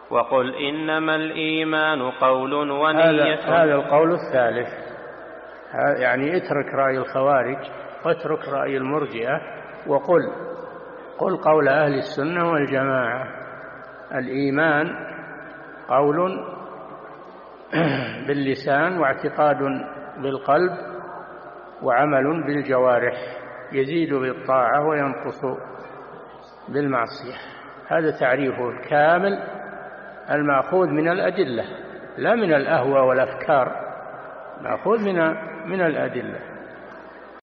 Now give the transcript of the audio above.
وقل إنما الإيمان قول ونية. هذا القول الثالث، يعني اترك رأي الخوارج واترك رأي المرجئة وقل قول أهل السنة والجماعة. الإيمان قول باللسان واعتقاد بالقلب وعمل بالجوارح، يزيد بالطاعة وينقص بالمعصية. هذا تعريفه الكامل المأخوذ من الأدلة لا من الأهوى والأفكار، مأخوذ من الأدلة.